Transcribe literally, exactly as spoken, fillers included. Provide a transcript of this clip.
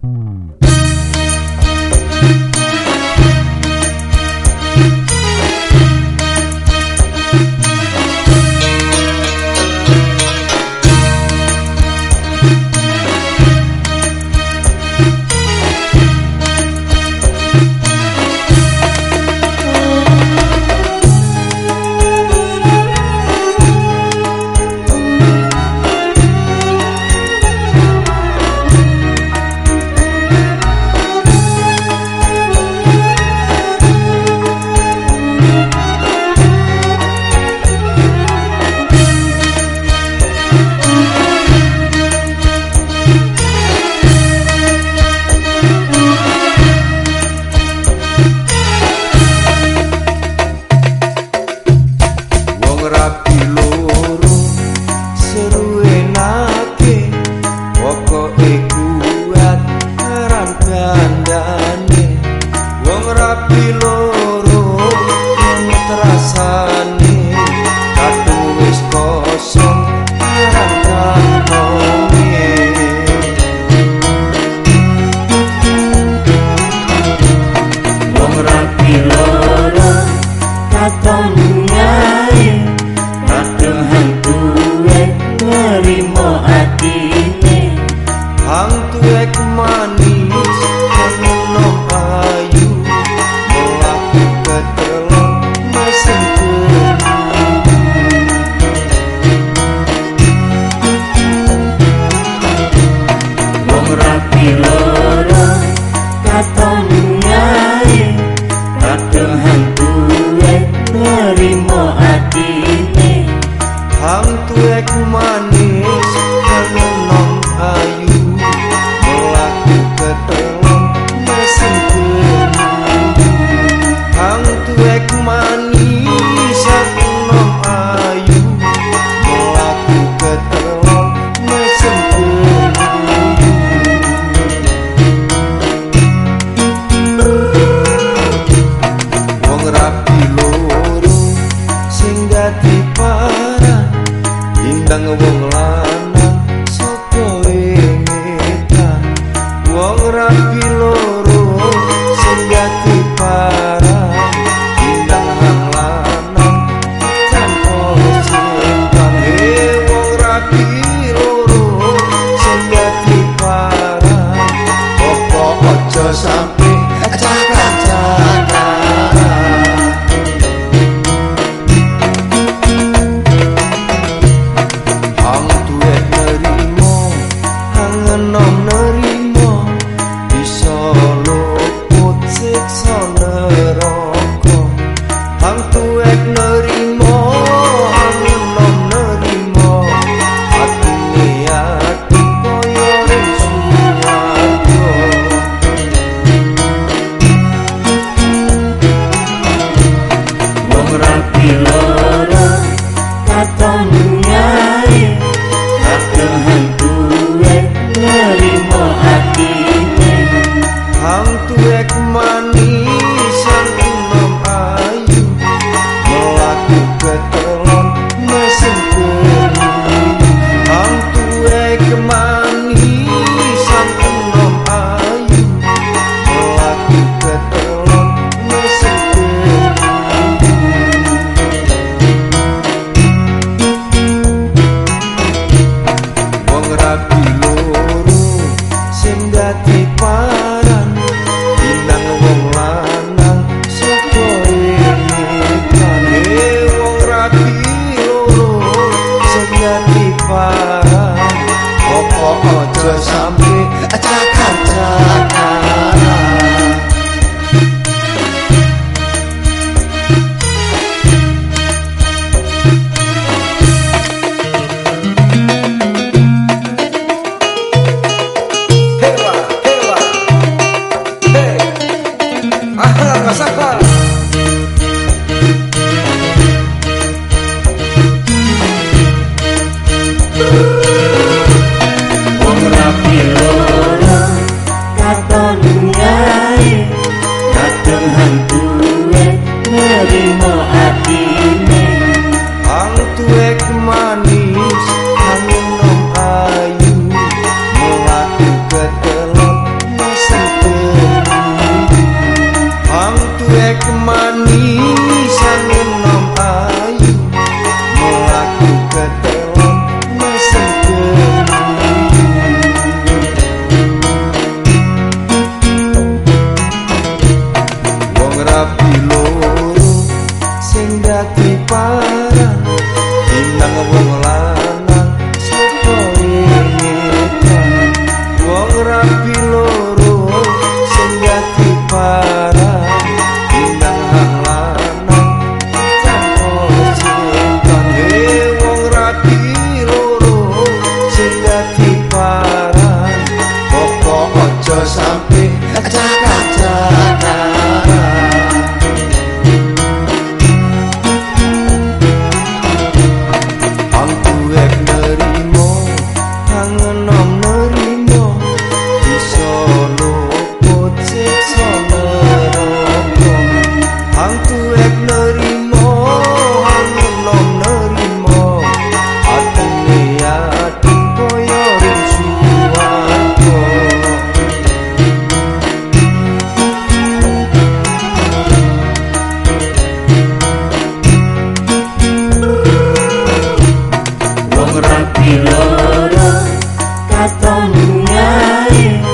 Rapi loro seru enake pokoke kuat aran gandane wong rapi loro ono terasane kadung wis kosong aran kantone wong rapi loro katon manis menom ayu melaku ketelon mesin wong rapi loro katon nyai kadung hantuek nerimo atine hantuek manis menom ayu hantuek manis nom ayu melaku ketelon mesin wong rapi loro sing dadi parah indang wong lanang sapa emetan wong rapi loro sing dadi parah sampai acak-acakan hang tuwek nerimo hang enom nerimo bisa luput siksa neraka hang tuwek nerimo hang enom nerimo atine ati koyo ring suwarga rapi loro katon nyai kadung hantuek nerimo atine hantuek manis nom ayu melaku ketelon mesin hantuek manis nom ayu melaku ketelon mesin rapi loro sing dadi paran inang wong lanang sapa emetan wong rapi loro sing dadi paran opo aja sampe acak-acakan Rasakan wong rapi loro katon nyari